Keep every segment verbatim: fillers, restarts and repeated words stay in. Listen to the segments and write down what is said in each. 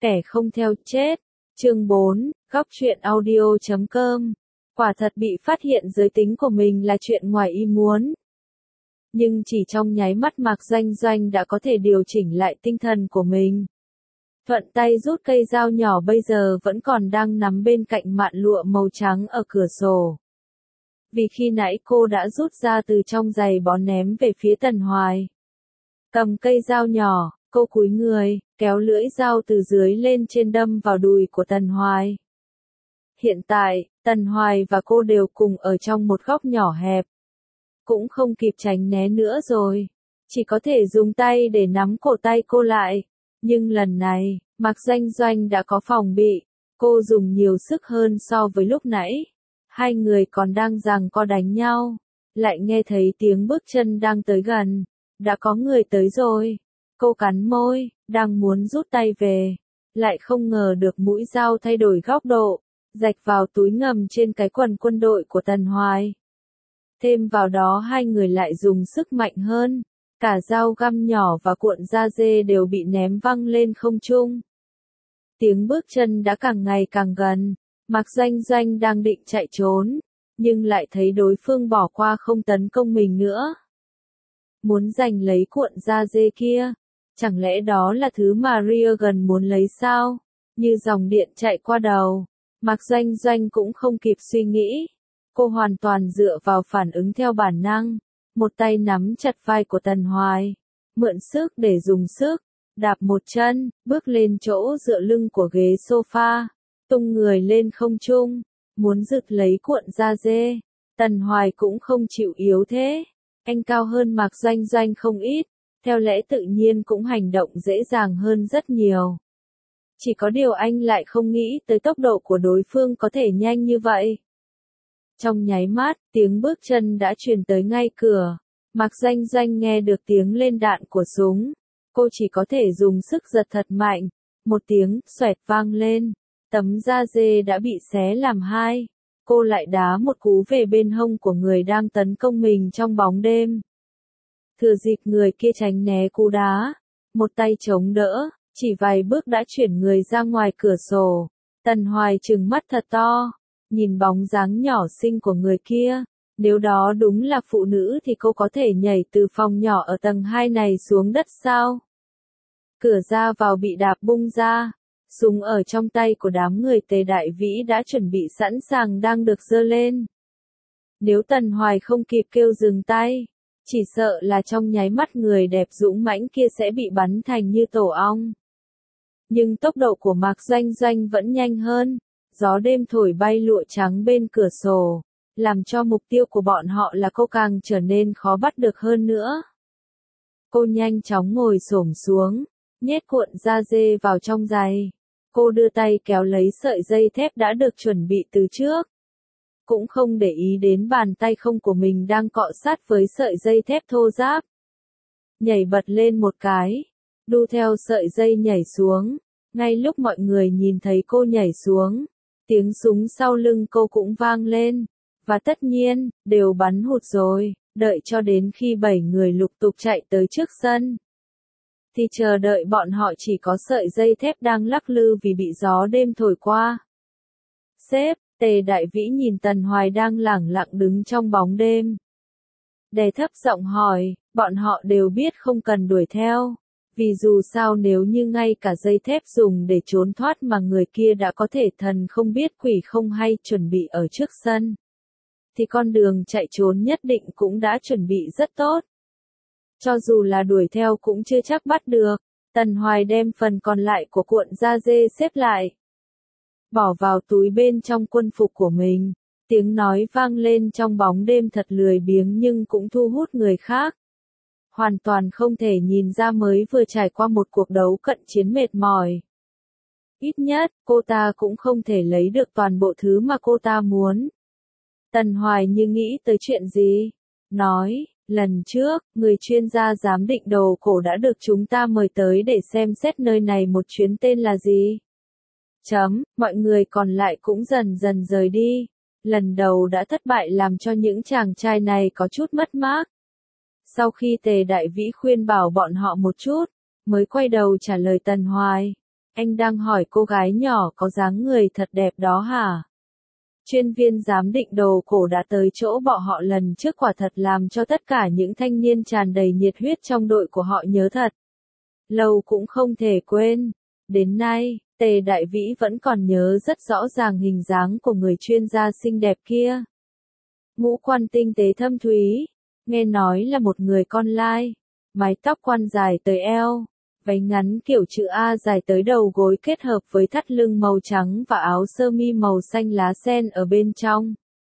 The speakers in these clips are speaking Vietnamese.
Kẻ không theo chết. Chương bốn, góc truyện audio chấm com. Quả thật bị phát hiện giới tính của mình là chuyện ngoài ý muốn. Nhưng chỉ trong nháy mắt Mạc Doanh Doanh đã có thể điều chỉnh lại tinh thần của mình. Thuận tay rút cây dao nhỏ bây giờ vẫn còn đang nắm bên cạnh mạn lụa màu trắng ở cửa sổ. Vì khi nãy cô đã rút ra từ trong giày bó ném về phía Tần Hoài. Cầm cây dao nhỏ, cô cúi người, kéo lưỡi dao từ dưới lên trên đâm vào đùi của Tần Hoài. Hiện tại, Tần Hoài và cô đều cùng ở trong một góc nhỏ hẹp. Cũng không kịp tránh né nữa rồi. Chỉ có thể dùng tay để nắm cổ tay cô lại. Nhưng lần này, Mạc Doanh Doanh đã có phòng bị. Cô dùng nhiều sức hơn so với lúc nãy. Hai người còn đang giằng co đánh nhau. Lại nghe thấy tiếng bước chân đang tới gần. Đã có người tới rồi. Cô cắn môi, đang muốn rút tay về. Lại không ngờ được mũi dao thay đổi góc độ. Rạch vào túi ngầm trên cái quần quân đội của Tần Hoài. Thêm vào đó hai người lại dùng sức mạnh hơn. Cả dao găm nhỏ và cuộn da dê đều bị ném văng lên không trung. Tiếng bước chân đã càng ngày càng gần. Mạc Doanh Doanh đang định chạy trốn. Nhưng lại thấy đối phương bỏ qua không tấn công mình nữa. Muốn giành lấy cuộn da dê kia. Chẳng lẽ đó là thứ mà Reagan muốn lấy sao? Như dòng điện chạy qua đầu. Mạc Doanh Doanh cũng không kịp suy nghĩ. Cô hoàn toàn dựa vào phản ứng theo bản năng. Một tay nắm chặt vai của Tần Hoài. Mượn sức để dùng sức. Đạp một chân, bước lên chỗ dựa lưng của ghế sofa. Tung người lên không trung. Muốn giật lấy cuộn da dê. Tần Hoài cũng không chịu yếu thế. Anh cao hơn Mạc Doanh Doanh không ít. Theo lẽ tự nhiên cũng hành động dễ dàng hơn rất nhiều. Chỉ có điều anh lại không nghĩ tới tốc độ của đối phương có thể nhanh như vậy. Trong nháy mắt, tiếng bước chân đã truyền tới ngay cửa. Mạc Doanh Doanh nghe được tiếng lên đạn của súng. Cô chỉ có thể dùng sức giật thật mạnh. Một tiếng xoẹt vang lên. Tấm da dê đã bị xé làm hai. Cô lại đá một cú về bên hông của người đang tấn công mình trong bóng đêm. Thừa dịp người kia tránh né cú đá. Một tay chống đỡ. Chỉ vài bước đã chuyển người ra ngoài cửa sổ. Tần Hoài trừng mắt thật to. Nhìn bóng dáng nhỏ xinh của người kia. Nếu đó đúng là phụ nữ thì cô có thể nhảy từ phòng nhỏ ở tầng hai này xuống đất sao? Cửa ra vào bị đạp bung ra. Súng ở trong tay của đám người Tề Đại Vĩ đã chuẩn bị sẵn sàng đang được giơ lên. Nếu Tần Hoài không kịp kêu dừng tay. Chỉ sợ là trong nháy mắt người đẹp dũng mãnh kia sẽ bị bắn thành như tổ ong. Nhưng tốc độ của Mạc Doanh Doanh vẫn nhanh hơn. Gió đêm thổi bay lụa trắng bên cửa sổ. Làm cho mục tiêu của bọn họ là cô càng trở nên khó bắt được hơn nữa. Cô nhanh chóng ngồi xổm xuống. Nhét cuộn da dê vào trong giày. Cô đưa tay kéo lấy sợi dây thép đã được chuẩn bị từ trước. Cũng không để ý đến bàn tay không của mình đang cọ sát với sợi dây thép thô ráp. Nhảy bật lên một cái. Đu theo sợi dây nhảy xuống. Ngay lúc mọi người nhìn thấy cô nhảy xuống. Tiếng súng sau lưng cô cũng vang lên. Và tất nhiên, đều bắn hụt rồi. Đợi cho đến khi bảy người lục tục chạy tới trước sân. Thì chờ đợi bọn họ chỉ có sợi dây thép đang lắc lư vì bị gió đêm thổi qua. Sếp, Tề Đại Vĩ nhìn Tần Hoài đang lẳng lặng đứng trong bóng đêm. Đè thấp giọng hỏi, bọn họ đều biết không cần đuổi theo. Vì dù sao nếu như ngay cả dây thép dùng để trốn thoát mà người kia đã có thể thần không biết quỷ không hay chuẩn bị ở trước sân. Thì con đường chạy trốn nhất định cũng đã chuẩn bị rất tốt. Cho dù là đuổi theo cũng chưa chắc bắt được. Tần Hoài đem phần còn lại của cuộn da dê xếp lại. Bỏ vào túi bên trong quân phục của mình. Tiếng nói vang lên trong bóng đêm thật lười biếng nhưng cũng thu hút người khác. Hoàn toàn không thể nhìn ra mới vừa trải qua một cuộc đấu cận chiến mệt mỏi. Ít nhất, cô ta cũng không thể lấy được toàn bộ thứ mà cô ta muốn. Tần Hoài như nghĩ tới chuyện gì? Nói, lần trước, người chuyên gia giám định đồ cổ đã được chúng ta mời tới để xem xét nơi này một chuyến tên là gì? Chấm, mọi người còn lại cũng dần dần rời đi. Lần đầu đã thất bại làm cho những chàng trai này có chút mất mát. Sau khi Tề Đại Vĩ khuyên bảo bọn họ một chút, mới quay đầu trả lời Tần Hoài. Anh đang hỏi cô gái nhỏ có dáng người thật đẹp đó hả? Chuyên viên giám định đồ cổ đã tới chỗ bọn họ lần trước, quả thật làm cho tất cả những thanh niên tràn đầy nhiệt huyết trong đội của họ nhớ thật. Lâu cũng không thể quên. Đến nay, Tề Đại Vĩ vẫn còn nhớ rất rõ ràng hình dáng của người chuyên gia xinh đẹp kia. Ngũ quan tinh tế thâm thúy, nghe nói là một người con lai, mái tóc quăn dài tới eo, váy ngắn kiểu chữ A dài tới đầu gối kết hợp với thắt lưng màu trắng và áo sơ mi màu xanh lá sen ở bên trong.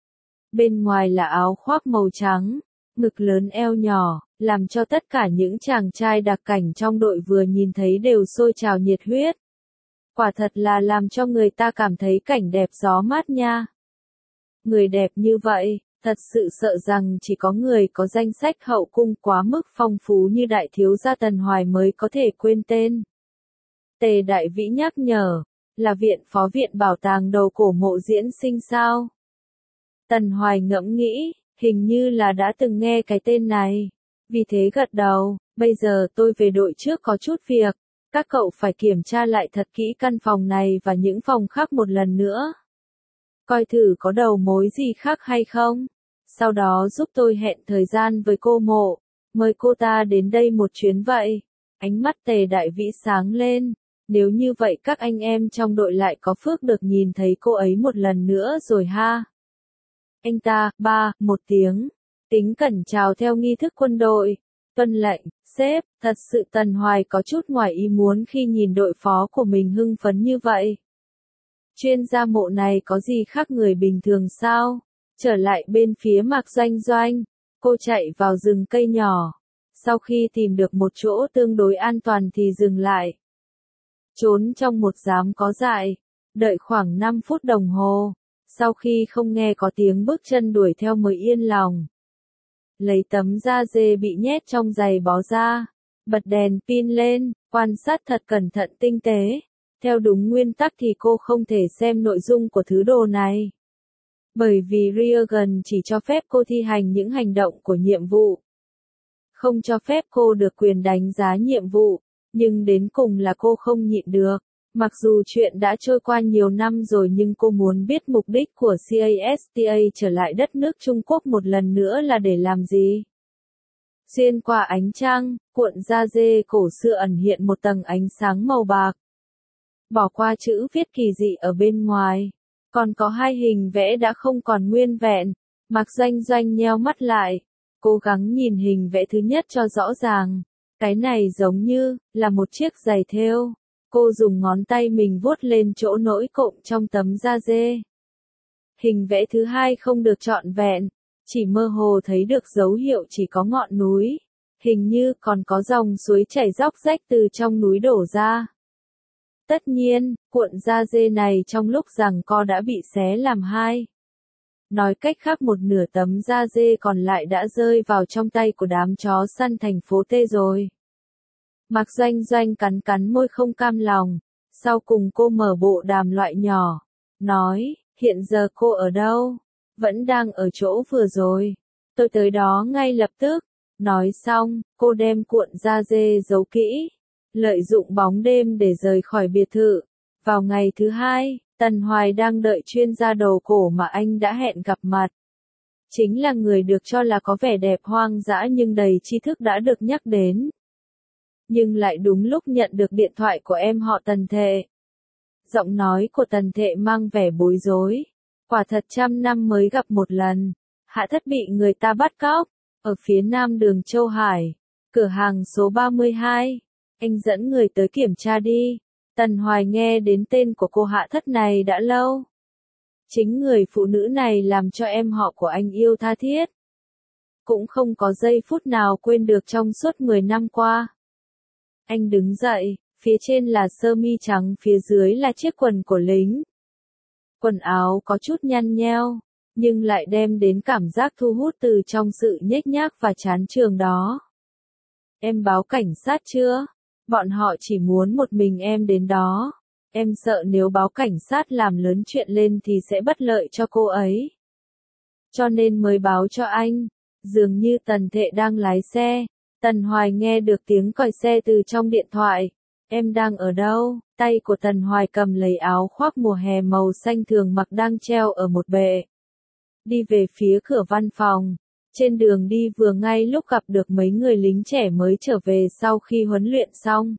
Bên ngoài là áo khoác màu trắng, ngực lớn eo nhỏ, làm cho tất cả những chàng trai đặc cảnh trong đội vừa nhìn thấy đều sôi trào nhiệt huyết. Quả thật là làm cho người ta cảm thấy cảnh đẹp gió mát nha. Người đẹp như vậy, thật sự sợ rằng chỉ có người có danh sách hậu cung quá mức phong phú như đại thiếu gia Tần Hoài mới có thể quên tên. Tề Đại Vĩ nhắc nhở, là viện phó viện bảo tàng đồ cổ Mộ Diễn Sinh sao? Tần Hoài ngẫm nghĩ, hình như là đã từng nghe cái tên này. Vì thế gật đầu, bây giờ tôi về đội trước có chút việc, các cậu phải kiểm tra lại thật kỹ căn phòng này và những phòng khác một lần nữa. Coi thử có đầu mối gì khác hay không. Sau đó giúp tôi hẹn thời gian với cô Mộ, mời cô ta đến đây một chuyến vậy. Ánh mắt Tề Đại Vĩ sáng lên, nếu như vậy các anh em trong đội lại có phước được nhìn thấy cô ấy một lần nữa rồi ha. Anh ta, ba, một tiếng, tính cẩn chào theo nghi thức quân đội. Tuân lệnh, sếp, thật sự Tần Hoài có chút ngoài ý muốn khi nhìn đội phó của mình hưng phấn như vậy. Chuyên gia Mộ này có gì khác người bình thường sao? Trở lại bên phía Mạc Doanh Doanh, cô chạy vào rừng cây nhỏ. Sau khi tìm được một chỗ tương đối an toàn thì dừng lại. Trốn trong một giám có dại, đợi khoảng năm phút đồng hồ. Sau khi không nghe có tiếng bước chân đuổi theo mới yên lòng. Lấy tấm da dê bị nhét trong giày bó ra, bật đèn pin lên, quan sát thật cẩn thận tinh tế. Theo đúng nguyên tắc thì cô không thể xem nội dung của thứ đồ này. Bởi vì Reagan chỉ cho phép cô thi hành những hành động của nhiệm vụ. Không cho phép cô được quyền đánh giá nhiệm vụ, nhưng đến cùng là cô không nhịn được. Mặc dù chuyện đã trôi qua nhiều năm rồi nhưng cô muốn biết mục đích của CASTA trở lại đất nước Trung Quốc một lần nữa là để làm gì. Xuyên qua ánh trăng, cuộn da dê cổ xưa ẩn hiện một tầng ánh sáng màu bạc. Bỏ qua chữ viết kỳ dị ở bên ngoài, còn có hai hình vẽ đã không còn nguyên vẹn. Mạc Doanh Doanh nheo mắt lại, cố gắng nhìn hình vẽ thứ nhất cho rõ ràng. Cái này giống như là một chiếc giày thêu. Cô dùng ngón tay mình vuốt lên chỗ nỗi cộm trong tấm da dê. Hình vẽ thứ hai không được trọn vẹn, chỉ mơ hồ thấy được dấu hiệu chỉ có ngọn núi. Hình như còn có dòng suối chảy róc rách từ trong núi đổ ra. Tất nhiên, cuộn da dê này trong lúc giằng co đã bị xé làm hai. Nói cách khác một nửa tấm da dê còn lại đã rơi vào trong tay của đám chó săn thành phố T rồi. Mạc Doanh Doanh cắn cắn môi không cam lòng, sau cùng cô mở bộ đàm loại nhỏ, nói, hiện giờ cô ở đâu? Vẫn đang ở chỗ vừa rồi. Tôi tới đó ngay lập tức. Nói xong, cô đem cuộn da dê giấu kỹ, lợi dụng bóng đêm để rời khỏi biệt thự. Vào ngày thứ hai, Tần Hoài đang đợi chuyên gia đồ cổ mà anh đã hẹn gặp mặt. Chính là người được cho là có vẻ đẹp hoang dã nhưng đầy tri thức đã được nhắc đến. Nhưng lại đúng lúc nhận được điện thoại của em họ Tần Thệ. Giọng nói của Tần Thệ mang vẻ bối rối. Quả thật trăm năm mới gặp một lần. Hạ Thất bị người ta bắt cóc. Ở phía nam đường Châu Hải. Cửa hàng số ba mươi hai. Anh dẫn người tới kiểm tra đi. Tần Hoài nghe đến tên của cô Hạ Thất này đã lâu. Chính người phụ nữ này làm cho em họ của anh yêu tha thiết. Cũng không có giây phút nào quên được trong suốt mười năm qua. Anh đứng dậy, phía trên là sơ mi trắng, phía dưới là chiếc quần của lính. Quần áo có chút nhăn nheo, nhưng lại đem đến cảm giác thu hút từ trong sự nhếch nhác và chán trường đó. Em báo cảnh sát chưa? Bọn họ chỉ muốn một mình em đến đó. Em sợ nếu báo cảnh sát làm lớn chuyện lên thì sẽ bất lợi cho cô ấy. Cho nên mới báo cho anh. Dường như Tần Thệ đang lái xe. Tần Hoài nghe được tiếng còi xe từ trong điện thoại. em đang ở đâu? Tay của Tần Hoài cầm lấy áo khoác mùa hè màu xanh thường mặc đang treo ở một bệ. Đi về phía cửa văn phòng. Trên đường đi vừa ngay lúc gặp được mấy người lính trẻ mới trở về sau khi huấn luyện xong.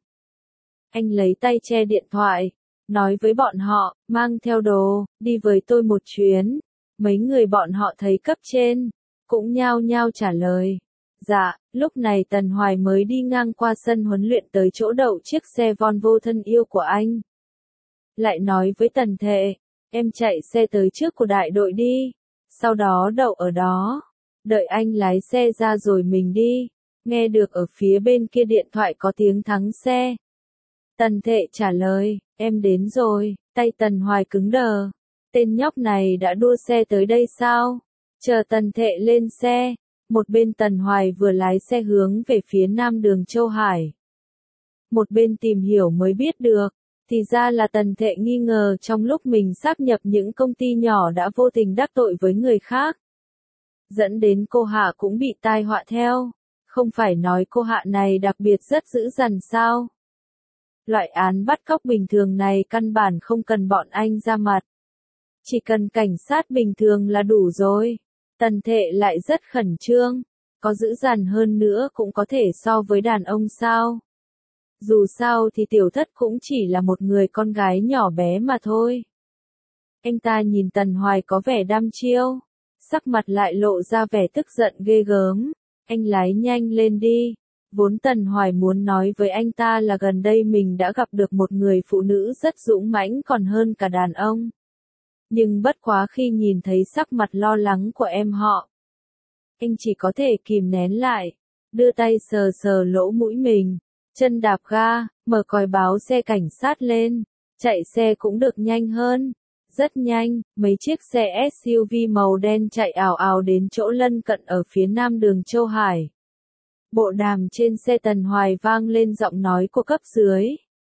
Anh lấy tay che điện thoại, nói với bọn họ, mang theo đồ, đi với tôi một chuyến. Mấy người bọn họ thấy cấp trên, cũng nhao nhao trả lời. Dạ, lúc này Tần Hoài mới đi ngang qua sân huấn luyện tới chỗ đậu chiếc xe Volvo thân yêu của anh. Lại nói với Tần Thệ, em chạy xe tới trước của đại đội đi, sau đó đậu ở đó, đợi anh lái xe ra rồi mình đi. Nghe được ở phía bên kia điện thoại có tiếng thắng xe. Tần Thệ trả lời, em đến rồi, tay Tần Hoài cứng đờ. Tên nhóc này đã đua xe tới đây sao? Chờ Tần Thệ lên xe, một bên Tần Hoài vừa lái xe hướng về phía nam đường Châu Hải. Một bên tìm hiểu mới biết được, thì ra là Tần Thệ nghi ngờ trong lúc mình sáp nhập những công ty nhỏ đã vô tình đắc tội với người khác. Dẫn đến cô Hạ cũng bị tai họa theo, không phải nói cô Hạ này đặc biệt rất dữ dằn sao? Loại án bắt cóc bình thường này căn bản không cần bọn anh ra mặt. Chỉ cần cảnh sát bình thường là đủ rồi. Tần Thệ lại rất khẩn trương, có dữ dằn hơn nữa cũng có thể so với đàn ông sao. Dù sao thì tiểu thất cũng chỉ là một người con gái nhỏ bé mà thôi. Anh ta nhìn Tần Hoài có vẻ đăm chiêu, sắc mặt lại lộ ra vẻ tức giận ghê gớm. Anh lái nhanh lên đi. Vốn Tần Hoài muốn nói với anh ta là gần đây mình đã gặp được một người phụ nữ rất dũng mãnh còn hơn cả đàn ông. Nhưng bất quá khi nhìn thấy sắc mặt lo lắng của em họ, anh chỉ có thể kìm nén lại, đưa tay sờ sờ lỗ mũi mình, chân đạp ga, mở còi báo xe cảnh sát lên, chạy xe cũng được nhanh hơn. Rất nhanh, mấy chiếc xe ét u vê màu đen chạy ào ào đến chỗ lân cận ở phía nam đường Châu Hải. Bộ đàm trên xe Tần Hoài vang lên giọng nói của cấp dưới.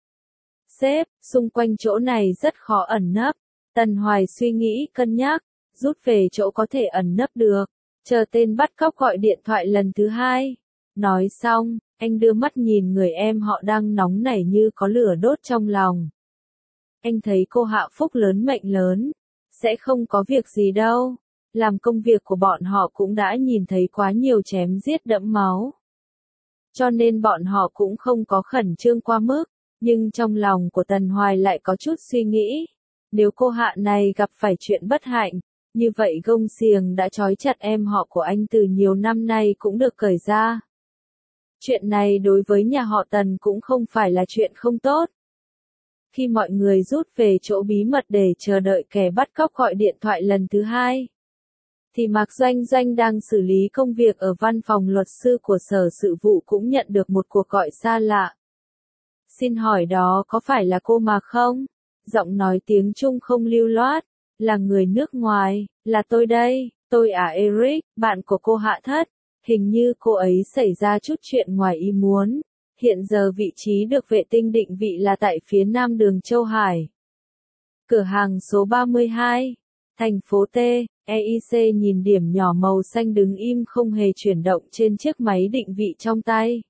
Sếp, xung quanh chỗ này rất khó ẩn nấp. Tần Hoài suy nghĩ cân nhắc, rút về chỗ có thể ẩn nấp được, chờ tên bắt cóc gọi điện thoại lần thứ hai. Nói xong, anh đưa mắt nhìn người em họ đang nóng nảy như có lửa đốt trong lòng. Anh thấy cô Hạ phúc lớn mệnh lớn, sẽ không có việc gì đâu. Làm công việc của bọn họ cũng đã nhìn thấy quá nhiều chém giết đẫm máu. Cho nên bọn họ cũng không có khẩn trương qua mức, nhưng trong lòng của Tần Hoài lại có chút suy nghĩ. Nếu cô Hạ này gặp phải chuyện bất hạnh, như vậy gông xiềng đã trói chặt em họ của anh từ nhiều năm nay cũng được cởi ra. Chuyện này đối với nhà họ Tần cũng không phải là chuyện không tốt. Khi mọi người rút về chỗ bí mật để chờ đợi kẻ bắt cóc gọi điện thoại lần thứ hai, thì Mạc Doanh Doanh đang xử lý công việc ở văn phòng luật sư của Sở Sự vụ cũng nhận được một cuộc gọi xa lạ. Xin hỏi đó có phải là cô Mạc không? Giọng nói tiếng Trung không lưu loát, là người nước ngoài, là tôi đây, tôi à Eric, bạn của cô Hạ Thất. Hình như cô ấy xảy ra chút chuyện ngoài ý muốn. Hiện giờ vị trí được vệ tinh định vị là tại phía nam đường Châu Hải. Cửa hàng số ba mươi hai, thành phố T, e i xê nhìn điểm nhỏ màu xanh đứng im không hề chuyển động trên chiếc máy định vị trong tay.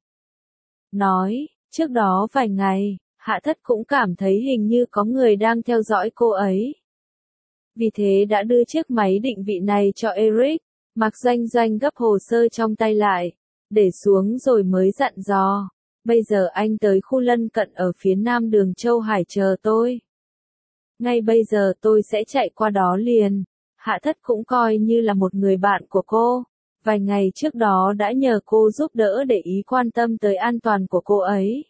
Nói, trước đó vài ngày, Hạ Thất cũng cảm thấy hình như có người đang theo dõi cô ấy. Vì thế đã đưa chiếc máy định vị này cho Eric. Mạc Doanh Doanh gấp hồ sơ trong tay lại, để xuống rồi mới dặn dò. Bây giờ anh tới khu lân cận ở phía nam đường Châu Hải chờ tôi. Ngay bây giờ tôi sẽ chạy qua đó liền. Hạ Thất cũng coi như là một người bạn của cô. Vài ngày trước đó đã nhờ cô giúp đỡ để ý quan tâm tới an toàn của cô ấy.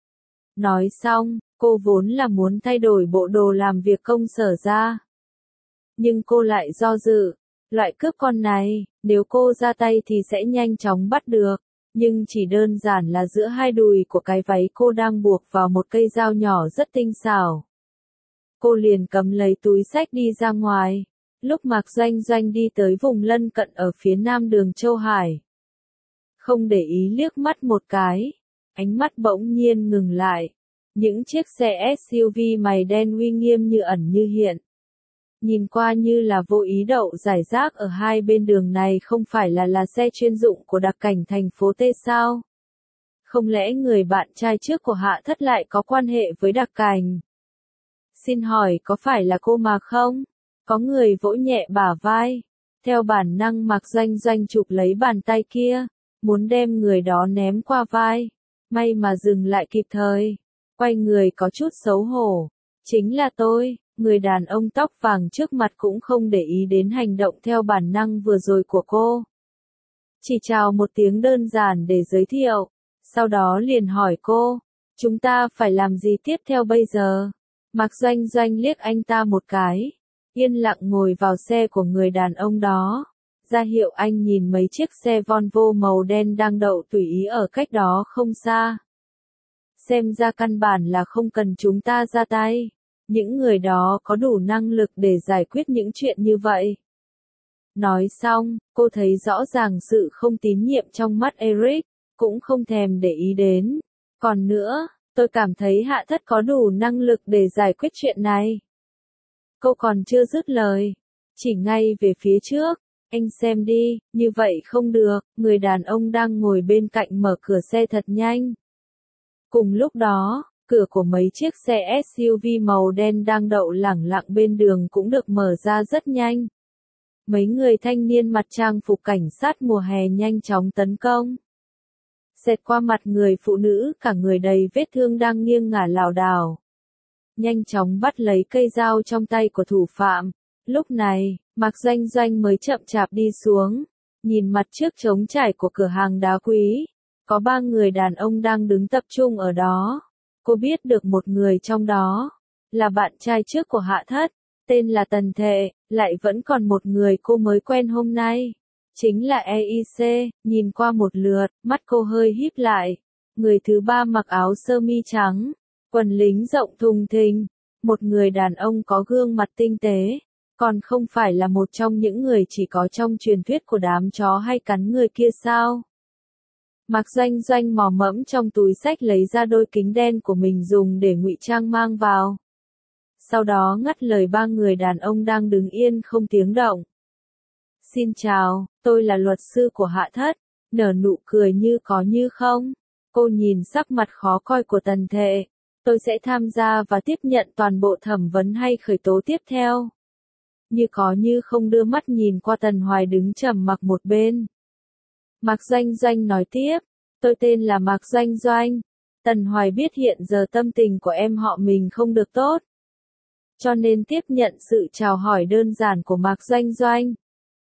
Nói xong, cô vốn là muốn thay đổi bộ đồ làm việc công sở ra. Nhưng cô lại do dự. Loại cướp con này, nếu cô ra tay thì sẽ nhanh chóng bắt được. Nhưng chỉ đơn giản là giữa hai đùi của cái váy cô đang buộc vào một cây dao nhỏ rất tinh xảo. Cô liền cầm lấy túi xách đi ra ngoài. Lúc Mạc Doanh Doanh đi tới vùng lân cận ở phía nam đường Châu Hải. Không để ý liếc mắt một cái. Ánh mắt bỗng nhiên ngừng lại. Những chiếc xe ét u vê màu đen uy nghiêm như ẩn như hiện. Nhìn qua như là vô ý đậu rải rác ở hai bên đường này không phải là là xe chuyên dụng của đặc cảnh thành phố T sao? Không lẽ người bạn trai trước của Hạ Thất lại có quan hệ với Đặc Cảnh? Xin hỏi có phải là cô mà không? Có người vỗ nhẹ bả vai. Theo bản năng Mạc Doanh Doanh chụp lấy bàn tay kia, muốn đem người đó ném qua vai. May mà dừng lại kịp thời. Quay người có chút xấu hổ. Chính là tôi, người đàn ông tóc vàng trước mặt cũng không để ý đến hành động theo bản năng vừa rồi của cô. Chỉ chào một tiếng đơn giản để giới thiệu. Sau đó liền hỏi cô, chúng ta phải làm gì tiếp theo bây giờ? Mạc Doanh Doanh liếc anh ta một cái, yên lặng ngồi vào xe của người đàn ông đó, ra hiệu anh nhìn mấy chiếc xe Volvo màu đen đang đậu tùy ý ở cách đó không xa. Xem ra căn bản là không cần chúng ta ra tay, những người đó có đủ năng lực để giải quyết những chuyện như vậy. Nói xong, cô thấy rõ ràng sự không tín nhiệm trong mắt Eric, cũng không thèm để ý đến. Còn nữa, tôi cảm thấy Hạ Thất có đủ năng lực để giải quyết chuyện này. Cô còn chưa dứt lời, chỉ ngay về phía trước, anh xem đi, như vậy không được, người đàn ông đang ngồi bên cạnh mở cửa xe thật nhanh. Cùng lúc đó, cửa của mấy chiếc xe ét u vê màu đen đang đậu lẳng lặng bên đường cũng được mở ra rất nhanh. Mấy người thanh niên mặc trang phục cảnh sát mùa hè nhanh chóng tấn công. Xẹt qua mặt người phụ nữ cả người đầy vết thương đang nghiêng ngả lảo đảo. Nhanh chóng bắt lấy cây dao trong tay của thủ phạm. Lúc này, Mạc Doanh Doanh mới chậm chạp đi xuống. Nhìn mặt trước trống trải của cửa hàng đá quý. Có ba người đàn ông đang đứng tập trung ở đó. Cô biết được một người trong đó là bạn trai trước của Hạ Thất, tên là Tần Thệ, lại vẫn còn một người cô mới quen hôm nay. Chính là e i xê, nhìn qua một lượt, mắt cô hơi híp lại. Người thứ ba mặc áo sơ mi trắng, quần lính rộng thùng thình, một người đàn ông có gương mặt tinh tế, còn không phải là một trong những người chỉ có trong truyền thuyết của đám chó hay cắn người kia sao? Mạc Doanh Doanh mò mẫm trong túi xách lấy ra đôi kính đen của mình dùng để ngụy trang mang vào. Sau đó ngắt lời ba người đàn ông đang đứng yên không tiếng động. Xin chào, tôi là luật sư của Hạ Thất, nở nụ cười như có như không. Cô nhìn sắc mặt khó coi của Tần Thệ. Tôi sẽ tham gia và tiếp nhận toàn bộ thẩm vấn hay khởi tố tiếp theo. Như có như không đưa mắt nhìn qua Tần Hoài đứng trầm mặc một bên. Mạc Doanh Doanh nói tiếp, tôi tên là Mạc Doanh Doanh. Tần Hoài biết hiện giờ tâm tình của em họ mình không được tốt, cho nên tiếp nhận sự chào hỏi đơn giản của Mạc Doanh Doanh.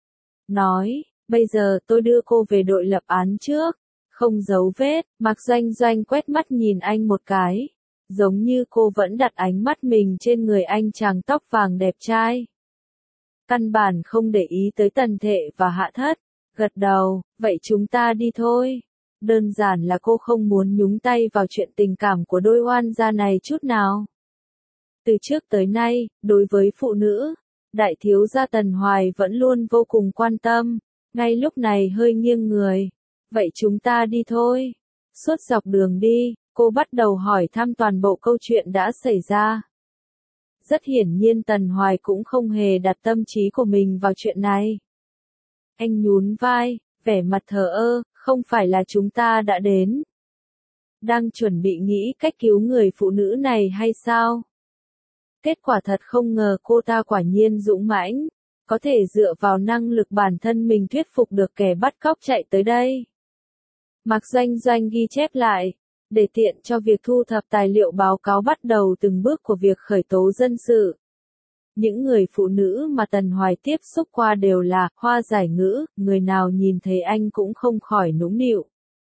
Nói, bây giờ tôi đưa cô về đội lập án trước. Không giấu vết, Mạc Doanh Doanh quét mắt nhìn anh một cái. Giống như cô vẫn đặt ánh mắt mình trên người anh chàng tóc vàng đẹp trai. Căn bản không để ý tới Tần Thệ và Hạ Thất. Gật đầu, vậy chúng ta đi thôi. Đơn giản là cô không muốn nhúng tay vào chuyện tình cảm của đôi oan gia này chút nào. Từ trước tới nay, đối với phụ nữ, đại thiếu gia Tần Hoài vẫn luôn vô cùng quan tâm. Ngay lúc này hơi nghiêng người. Vậy chúng ta đi thôi. Suốt dọc đường đi, cô bắt đầu hỏi thăm toàn bộ câu chuyện đã xảy ra. Rất hiển nhiên Tần Hoài cũng không hề đặt tâm trí của mình vào chuyện này. Anh nhún vai, vẻ mặt thờ ơ, không phải là chúng ta đã đến. Đang chuẩn bị nghĩ cách cứu người phụ nữ này hay sao? Kết quả thật không ngờ cô ta quả nhiên dũng mãnh, có thể dựa vào năng lực bản thân mình thuyết phục được kẻ bắt cóc chạy tới đây. Mạc Doanh Doanh ghi chép lại, để tiện cho việc thu thập tài liệu báo cáo bắt đầu từng bước của việc khởi tố dân sự. Những người phụ nữ mà Tần Hoài tiếp xúc qua đều là hoa giải ngữ, người nào nhìn thấy anh cũng không khỏi nũng nịu.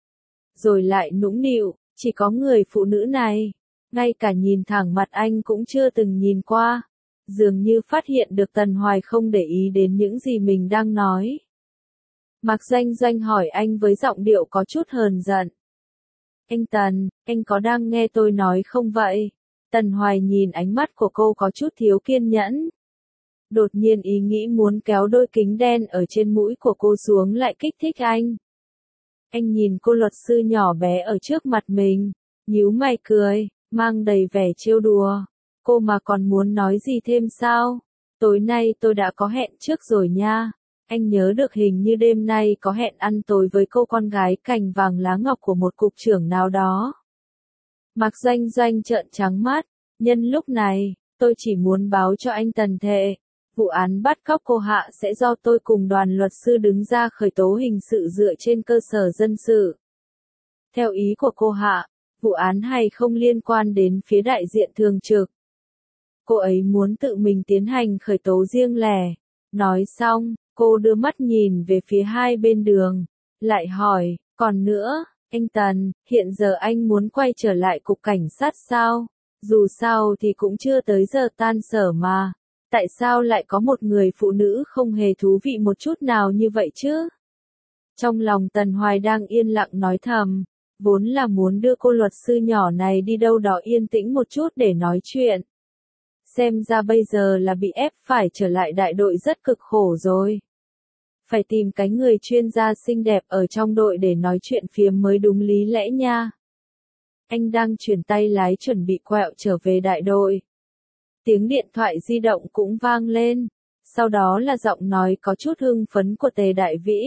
Rồi lại nũng nịu, chỉ có người phụ nữ này, ngay cả nhìn thẳng mặt anh cũng chưa từng nhìn qua. Dường như phát hiện được Tần Hoài không để ý đến những gì mình đang nói. Mạc Doanh Doanh hỏi anh với giọng điệu có chút hờn giận. Anh Tần, anh có đang nghe tôi nói không vậy? Tần Hoài nhìn ánh mắt của cô có chút thiếu kiên nhẫn. Đột nhiên ý nghĩ muốn kéo đôi kính đen ở trên mũi của cô xuống lại kích thích anh. Anh nhìn cô luật sư nhỏ bé ở trước mặt mình, nhíu mày cười, mang đầy vẻ trêu đùa. Cô mà còn muốn nói gì thêm sao? Tối nay tôi đã có hẹn trước rồi nha. Anh nhớ được hình như đêm nay có hẹn ăn tối với cô con gái cành vàng lá ngọc của một cục trưởng nào đó. Mạc Doanh Doanh trợn trắng mắt, nhân lúc này, tôi chỉ muốn báo cho anh Tần Thệ, vụ án bắt cóc cô Hạ sẽ do tôi cùng đoàn luật sư đứng ra khởi tố hình sự dựa trên cơ sở dân sự. Theo ý của cô Hạ, vụ án hay không liên quan đến phía đại diện thường trực. Cô ấy muốn tự mình tiến hành khởi tố riêng lẻ. Nói xong, cô đưa mắt nhìn về phía hai bên đường, lại hỏi, còn nữa, anh Tần, hiện giờ anh muốn quay trở lại cục cảnh sát sao? Dù sao thì cũng chưa tới giờ tan sở mà. Tại sao lại có một người phụ nữ không hề thú vị một chút nào như vậy chứ? Trong lòng Tần Hoài đang yên lặng nói thầm, vốn là muốn đưa cô luật sư nhỏ này đi đâu đó yên tĩnh một chút để nói chuyện. Xem ra bây giờ là bị ép phải trở lại đại đội rất cực khổ rồi. Phải tìm cái người chuyên gia xinh đẹp ở trong đội để nói chuyện phiếm mới đúng lý lẽ nha. Anh đang chuyển tay lái chuẩn bị quẹo trở về đại đội. Tiếng điện thoại di động cũng vang lên. Sau đó là giọng nói có chút hưng phấn của Tề Đại Vĩ.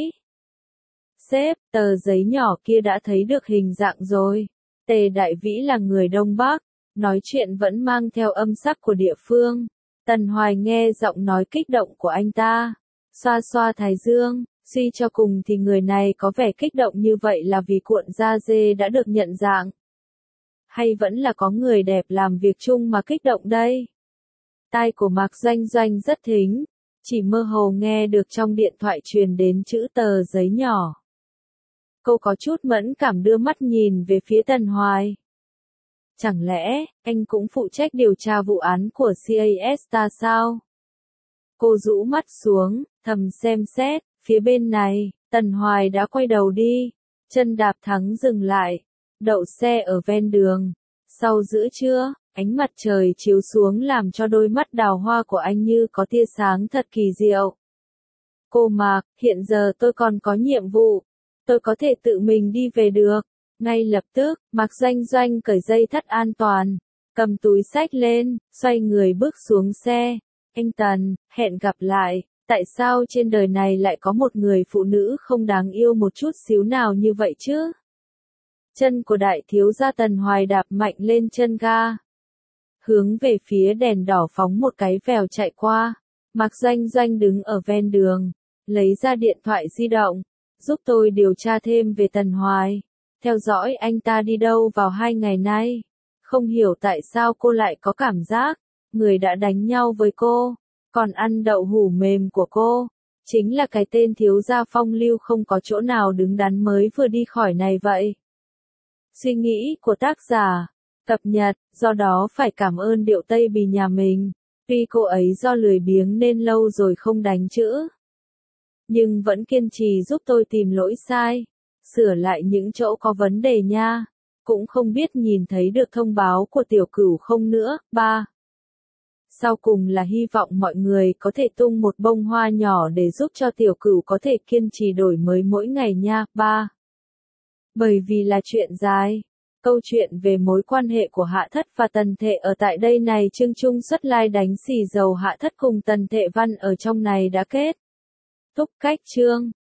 Sếp, tờ giấy nhỏ kia đã thấy được hình dạng rồi. Tề Đại Vĩ là người Đông Bắc, nói chuyện vẫn mang theo âm sắc của địa phương. Tần Hoài nghe giọng nói kích động của anh ta, xoa xoa thái dương, suy cho cùng thì người này có vẻ kích động như vậy là vì cuộn da dê đã được nhận dạng. Hay vẫn là có người đẹp làm việc chung mà kích động đây? Tai của Mạc Doanh Doanh rất thính, chỉ mơ hồ nghe được trong điện thoại truyền đến chữ tờ giấy nhỏ. Cô có chút mẫn cảm đưa mắt nhìn về phía Tần Hoài. Chẳng lẽ, anh cũng phụ trách điều tra vụ án của xê a ét sao? Cô rũ mắt xuống, thầm xem xét, phía bên này, Tần Hoài đã quay đầu đi, chân đạp thắng dừng lại, đậu xe ở ven đường. Sau giữa trưa, ánh mặt trời chiếu xuống làm cho đôi mắt đào hoa của anh như có tia sáng thật kỳ diệu. Cô Mạc, hiện giờ tôi còn có nhiệm vụ, tôi có thể tự mình đi về được. Ngay lập tức, Mạc Doanh Doanh cởi dây thắt an toàn, cầm túi xách lên, xoay người bước xuống xe. Anh Tần, hẹn gặp lại, tại sao trên đời này lại có một người phụ nữ không đáng yêu một chút xíu nào như vậy chứ? Chân của đại thiếu gia Tần Hoài đạp mạnh lên chân ga. Hướng về phía đèn đỏ phóng một cái vèo chạy qua. Mạc Doanh Doanh đứng ở ven đường, lấy ra điện thoại di động, giúp tôi điều tra thêm về Tần Hoài. Theo dõi anh ta đi đâu vào hai ngày nay. Không hiểu tại sao cô lại có cảm giác, người đã đánh nhau với cô, còn ăn đậu hủ mềm của cô, chính là cái tên thiếu gia phong lưu không có chỗ nào đứng đắn mới vừa đi khỏi này vậy. Suy nghĩ của tác giả, cập nhật, do đó phải cảm ơn Điệu Tây Bì nhà mình, tuy cô ấy do lười biếng nên lâu rồi không đánh chữ. Nhưng vẫn kiên trì giúp tôi tìm lỗi sai, sửa lại những chỗ có vấn đề nha, cũng không biết nhìn thấy được thông báo của Tiểu Cửu không nữa. Ba. Sau cùng là hy vọng mọi người có thể tung một bông hoa nhỏ để giúp cho Tiểu Cửu có thể kiên trì đổi mới mỗi ngày nha. Ba. Bởi vì là chuyện dài, câu chuyện về mối quan hệ của Hạ Thất và Tần Thệ ở tại đây này Trương Trung xuất lai đánh xì dầu Hạ Thất cùng Tần Thệ Văn ở trong này đã kết thúc. Cách chương